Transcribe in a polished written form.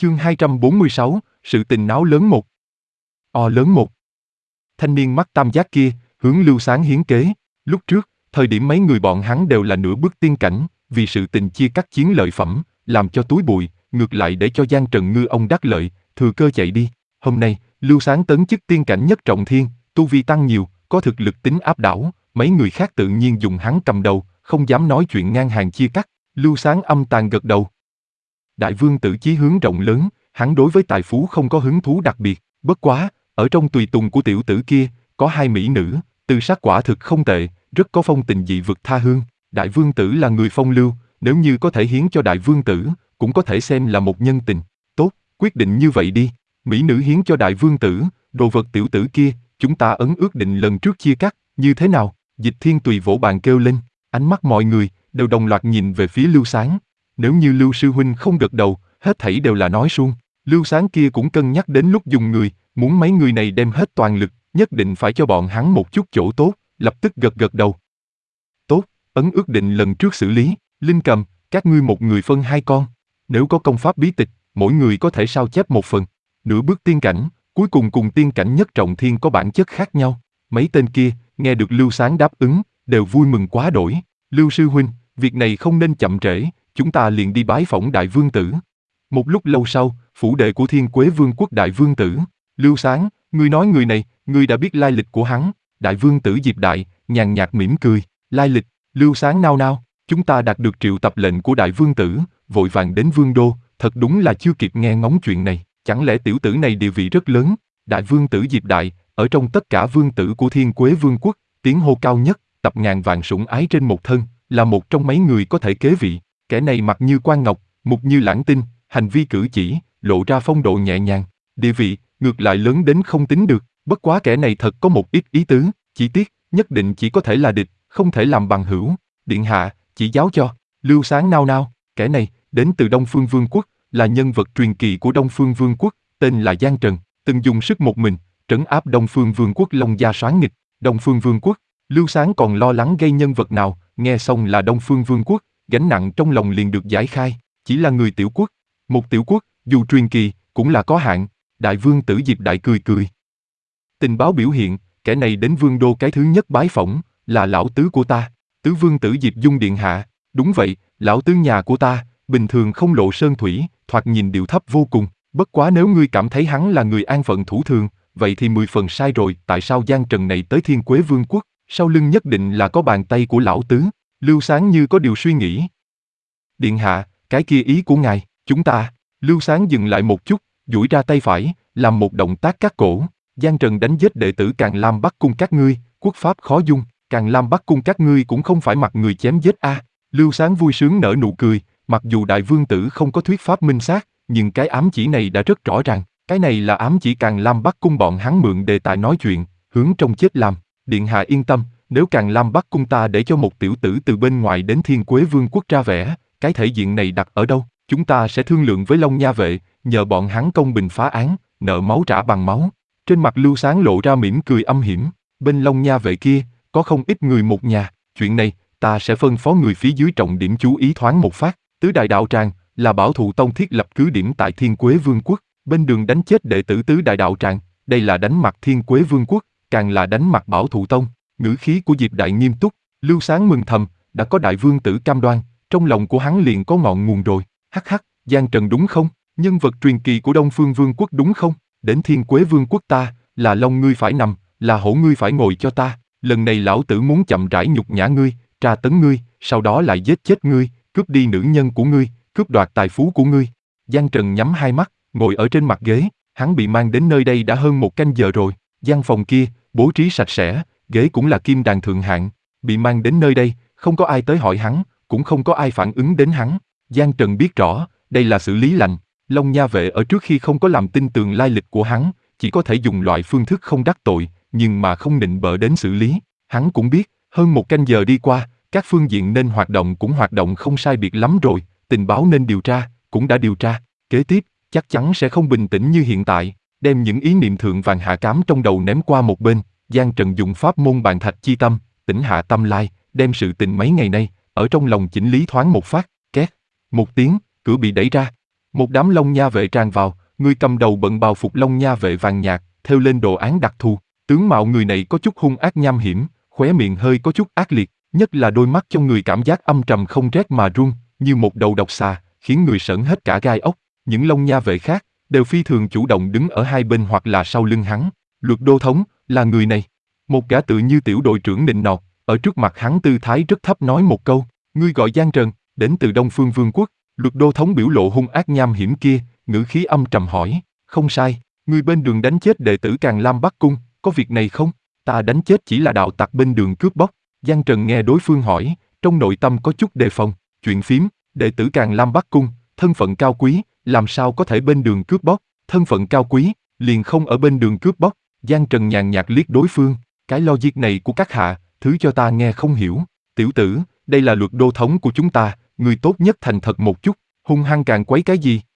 Chương 246, sự tình náo lớn một. Lớn một. Thanh niên mắt tam giác kia, hướng Lưu Sáng hiến kế. Lúc trước, thời điểm mấy người bọn hắn đều là nửa bước tiên cảnh, vì sự tình chia cắt chiến lợi phẩm, làm cho túi bụi, ngược lại để cho Giang Trần ngư ông đắc lợi, thừa cơ chạy đi. Hôm nay, Lưu Sáng tấn chức tiên cảnh nhất trọng thiên, tu vi tăng nhiều, có thực lực tính áp đảo, mấy người khác tự nhiên dùng hắn cầm đầu, không dám nói chuyện ngang hàng chia cắt. Lưu Sáng âm tàn gật đầu. Đại vương tử chí hướng rộng lớn, hắn đối với tài phú không có hứng thú đặc biệt, bất quá, ở trong tùy tùng của tiểu tử kia, có hai mỹ nữ, tư sắc quả thực không tệ, rất có phong tình dị vực tha hương. Đại vương tử là người phong lưu, nếu như có thể hiến cho đại vương tử, cũng có thể xem là một nhân tình. Tốt, quyết định như vậy đi, mỹ nữ hiến cho đại vương tử, đồ vật tiểu tử kia, chúng ta ấn ước định lần trước chia cắt, như thế nào? Dịch Thiên Tùy vỗ bàn kêu lên, ánh mắt mọi người đều đồng loạt nhìn về phía Lưu Sáng. Nếu như Lưu sư huynh không gật đầu, hết thảy đều là nói suông. Lưu Sáng kia cũng cân nhắc đến lúc dùng người, muốn mấy người này đem hết toàn lực, nhất định phải cho bọn hắn một chút chỗ tốt, lập tức gật đầu. Tốt, ấn ước định lần trước xử lý, Linh Cầm, các ngươi một người phân 2 con. Nếu có công pháp bí tịch, mỗi người có thể sao chép một phần. Nửa bước tiên cảnh, cuối cùng cùng tiên cảnh nhất trọng thiên có bản chất khác nhau. Mấy tên kia, nghe được Lưu Sáng đáp ứng, đều vui mừng quá đổi. Lưu sư huynh, việc này không nên chậm trễ, chúng ta liền đi bái phỏng đại vương tử. Một lúc lâu sau, phủ đệ của Thiên Quế Vương quốc đại vương tử. Lưu Sáng, ngươi nói người này, ngươi đã biết lai lịch của hắn. Đại vương tử Diệp Đại, nhàn nhạt mỉm cười. Lai lịch, Lưu Sáng nao nao, chúng ta đạt được triệu tập lệnh của đại vương tử, vội vàng đến vương đô, thật đúng là chưa kịp nghe ngóng chuyện này. Chẳng lẽ tiểu tử này địa vị rất lớn? Đại vương tử Diệp Đại, ở trong tất cả vương tử của Thiên Quế Vương quốc, tiếng hô cao nhất, tập ngàn vạn sủng ái trên một thân, là một trong mấy người có thể kế vị. Kẻ này mặt như quan ngọc, mục như lãng tinh, hành vi cử chỉ, lộ ra phong độ nhẹ nhàng, địa vị, ngược lại lớn đến không tính được. Bất quá kẻ này thật có một ít ý tứ, chỉ tiếc, nhất định chỉ có thể là địch, không thể làm bằng hữu. Điện hạ, chỉ giáo cho. Lưu Sáng nao nao, kẻ này, đến từ Đông Phương Vương quốc, là nhân vật truyền kỳ của Đông Phương Vương quốc, tên là Giang Trần, từng dùng sức một mình, trấn áp Đông Phương Vương quốc Long Gia soán nghịch. Đông Phương Vương quốc, Lưu Sáng còn lo lắng gây nhân vật nào, nghe xong là Đông Phương Vương quốc, gánh nặng trong lòng liền được giải khai, chỉ là người tiểu quốc. Một tiểu quốc, dù truyền kỳ, cũng là có hạn. Đại vương tử Diệp Đại cười cười. Tình báo biểu hiện, kẻ này đến vương đô cái thứ nhất bái phỏng, là lão tứ của ta, tứ vương tử Diệp Dung điện hạ. Đúng vậy, lão tứ nhà của ta, bình thường không lộ sơn thủy, thoạt nhìn điệu thấp vô cùng. Bất quá nếu ngươi cảm thấy hắn là người an phận thủ thường, vậy thì 10 phần sai rồi. Tại sao Giang Trần này tới Thiên Quế Vương quốc, sau lưng nhất định là có bàn tay của lão tứ? Lưu Sáng như có điều suy nghĩ. Điện hạ, cái kia ý của ngài, chúng ta. Lưu Sáng dừng lại một chút, duỗi ra tay phải, làm một động tác cắt cổ. Giang Trần đánh giết đệ tử Càn Lam Bắc cung các ngươi, quốc pháp khó dung, Càn Lam Bắc cung các ngươi cũng không phải mặc người chém giết a. Lưu Sáng vui sướng nở nụ cười, mặc dù đại vương tử không có thuyết pháp minh xác, nhưng cái ám chỉ này đã rất rõ ràng. Cái này là ám chỉ Càn Lam Bắc cung bọn hắn mượn đề tài nói chuyện, hướng trong chết làm. Điện hạ yên tâm, nếu Càn Lam Bắc cung ta để cho một tiểu tử từ bên ngoài đến Thiên Quế Vương quốc ra vẻ, cái thể diện này đặt ở đâu? Chúng ta sẽ thương lượng với Long Nha vệ, nhờ bọn hắn công bình phá án, nợ máu trả bằng máu. Trên mặt Lưu Sáng lộ ra mỉm cười âm hiểm. Bên Long Nha vệ kia, có không ít người một nhà. Chuyện này, ta sẽ phân phó người phía dưới trọng điểm chú ý thoáng một phát. Tứ đại đạo tràng, là Bảo Thụ Tông thiết lập cứ điểm tại Thiên Quế Vương quốc. Bên đường đánh chết đệ tử tứ đại đạo tràng, đây là đánh mặt Thiên Quế Vương quốc, càng là đánh mặt Bảo Thụ Tông. Ngữ khí của Diệp Đại nghiêm túc. Lưu Sáng mừng thầm, đã có đại vương tử cam đoan, trong lòng của hắn liền có ngọn nguồn rồi. Hắc hắc, Giang Trần đúng không? Nhân vật truyền kỳ của Đông Phương Vương quốc đúng không? Đến Thiên Quế Vương quốc ta, là lông ngươi phải nằm, là hổ ngươi phải ngồi cho ta. Lần này lão tử muốn chậm rãi nhục nhã ngươi, tra tấn ngươi, sau đó lại giết chết ngươi, cướp đi nữ nhân của ngươi, cướp đoạt tài phú của ngươi. Giang Trần nhắm hai mắt, ngồi ở trên mặt ghế. Hắn bị mang đến nơi đây đã hơn 1 canh giờ rồi. Gian phòng kia, bố trí sạch sẽ, ghế cũng là kim đàn thượng hạng. Bị mang đến nơi đây, không có ai tới hỏi hắn, cũng không có ai phản ứng đến hắn. Giang Trần biết rõ, đây là xử lý lành. Long Nha vệ ở trước khi không có làm tin tường lai lịch của hắn, chỉ có thể dùng loại phương thức không đắc tội, nhưng mà không nịnh bợ đến xử lý. Hắn cũng biết, hơn 1 canh giờ đi qua, các phương diện nên hoạt động cũng hoạt động không sai biệt lắm rồi, tình báo nên điều tra, cũng đã điều tra. Kế tiếp, chắc chắn sẽ không bình tĩnh như hiện tại, đem những ý niệm thượng vàng hạ cám trong đầu ném qua một bên. Giang Trần dùng pháp môn bàn thạch chi tâm, tĩnh hạ tâm lai, đem sự tình mấy ngày nay, ở trong lòng chỉnh lý thoáng một phát, két. Một tiếng, cửa bị đẩy ra. Một đám Long Nha vệ tràn vào, người cầm đầu bận bào phục Long Nha vệ vàng nhạt, thêu lên đồ án đặc thù. Tướng mạo người này có chút hung ác nham hiểm, khóe miệng hơi có chút ác liệt, nhất là đôi mắt cho người cảm giác âm trầm không rét mà run, như một đầu độc xà, khiến người sởn hết cả gai ốc. Những Long Nha vệ khác đều phi thường chủ động đứng ở hai bên hoặc là sau lưng hắn. Luật đô thống là người này. Một gã tự như tiểu đội trưởng nịnh nọt, ở trước mặt hắn tư thái rất thấp nói một câu, ngươi gọi Giang Trần, đến từ Đông Phương Vương quốc. Luật đô thống biểu lộ hung ác nham hiểm kia, ngữ khí âm trầm hỏi, không sai, ngươi bên đường đánh chết đệ tử Càn Lam Bắc Cung, có việc này không? Ta đánh chết chỉ là đạo tặc bên đường cướp bóc. Giang Trần nghe đối phương hỏi, trong nội tâm có chút đề phòng, chuyện phím, đệ tử Càn Lam Bắc Cung, thân phận cao quý, làm sao có thể bên đường cướp bóc, thân phận cao quý, liền không ở bên đường cướp bóc. Giang Trần nhàn nhạt liếc đối phương, cái logic này của các hạ, thứ cho ta nghe không hiểu. Tiểu tử, đây là luật đô thống của chúng ta, người tốt nhất thành thật một chút, hung hăng càng quấy cái gì?